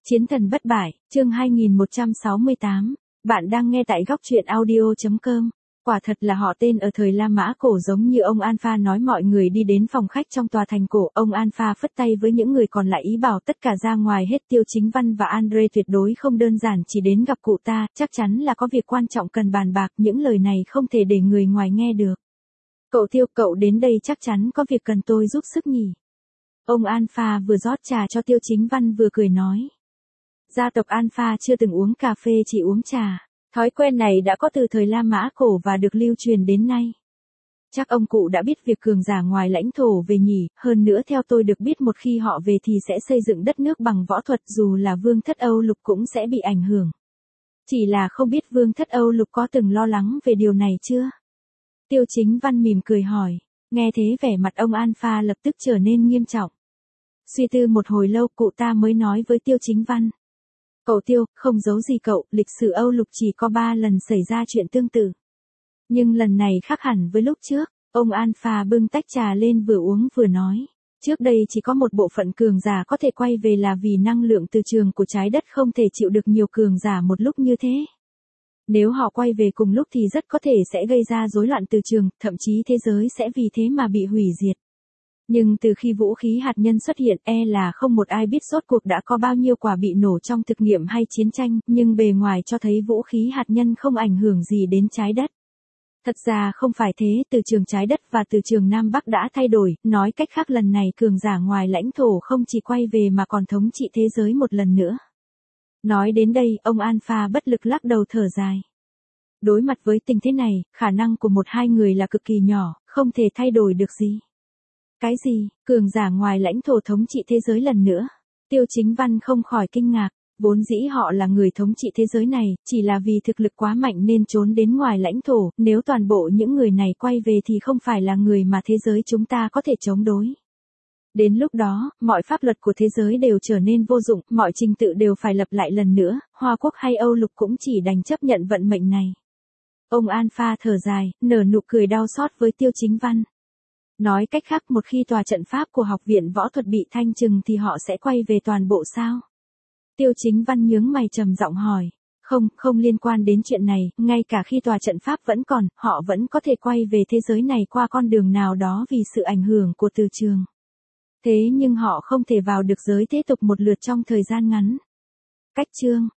Chiến thần bất bại, chương 2168. Bạn đang nghe tại góc truyện audio.com. Quả thật là họ tên ở thời La Mã cổ giống như ông Alpha nói, mọi người đi đến phòng khách trong tòa thành cổ. Ông Alpha phất tay với những người còn lại ý bảo tất cả ra ngoài hết. Tiêu Chính Văn và Andre tuyệt đối không đơn giản chỉ đến gặp cụ ta, chắc chắn là có việc quan trọng cần bàn bạc. Những lời này không thể để người ngoài nghe được. Cậu Tiêu, cậu đến đây chắc chắn có việc cần tôi giúp sức nhỉ? Ông Alpha vừa rót trà cho Tiêu Chính Văn vừa cười nói. Gia tộc Alpha chưa từng uống cà phê, chỉ uống trà. Thói quen này đã có từ thời La Mã cổ và được lưu truyền đến nay. Chắc ông cụ đã biết việc cường giả ngoài lãnh thổ về nhỉ, hơn nữa theo tôi được biết một khi họ về thì sẽ xây dựng đất nước bằng võ thuật, dù là Vương thất Âu Lục cũng sẽ bị ảnh hưởng. Chỉ là không biết Vương thất Âu Lục có từng lo lắng về điều này chưa? Tiêu Chính Văn mỉm cười hỏi, nghe thế vẻ mặt ông Alpha lập tức trở nên nghiêm trọng. Suy tư một hồi lâu cụ ta mới nói với Tiêu Chính Văn. Cậu Tiêu, không giấu gì cậu, lịch sử Âu Lục chỉ có 3 lần xảy ra chuyện tương tự. Nhưng lần này khác hẳn với lúc trước, ông Alpha bưng tách trà lên vừa uống vừa nói. Trước đây chỉ có một bộ phận cường giả có thể quay về là vì năng lượng từ trường của trái đất không thể chịu được nhiều cường giả một lúc như thế. Nếu họ quay về cùng lúc thì rất có thể sẽ gây ra rối loạn từ trường, thậm chí thế giới sẽ vì thế mà bị hủy diệt. Nhưng từ khi vũ khí hạt nhân xuất hiện là không một ai biết rốt cuộc đã có bao nhiêu quả bị nổ trong thực nghiệm hay chiến tranh, nhưng bề ngoài cho thấy vũ khí hạt nhân không ảnh hưởng gì đến trái đất. Thật ra không phải thế, từ trường trái đất và từ trường Nam Bắc đã thay đổi, nói cách khác lần này cường giả ngoài lãnh thổ không chỉ quay về mà còn thống trị thế giới một lần nữa. Nói đến đây, ông Alpha bất lực lắc đầu thở dài. Đối mặt với tình thế này, khả năng của một hai người là cực kỳ nhỏ, không thể thay đổi được gì. Cái gì, cường giả ngoài lãnh thổ thống trị thế giới lần nữa? Tiêu Chính Văn không khỏi kinh ngạc, vốn dĩ họ là người thống trị thế giới này, chỉ là vì thực lực quá mạnh nên trốn đến ngoài lãnh thổ, nếu toàn bộ những người này quay về thì không phải là người mà thế giới chúng ta có thể chống đối. Đến lúc đó, mọi pháp luật của thế giới đều trở nên vô dụng, mọi trình tự đều phải lập lại lần nữa, Hoa Quốc hay Âu Lục cũng chỉ đành chấp nhận vận mệnh này. Ông Alpha thở dài, nở nụ cười đau xót với Tiêu Chính Văn. Nói cách khác, một khi tòa trận pháp của học viện võ thuật bị thanh trừng thì họ sẽ quay về toàn bộ sao? Tiêu Chính Văn nhướng mày trầm giọng hỏi. Không liên quan đến chuyện này, ngay cả khi tòa trận pháp vẫn còn, họ vẫn có thể quay về thế giới này qua con đường nào đó vì sự ảnh hưởng của từ trường. Thế nhưng họ không thể vào được giới thế tục một lượt trong thời gian ngắn. Cách chương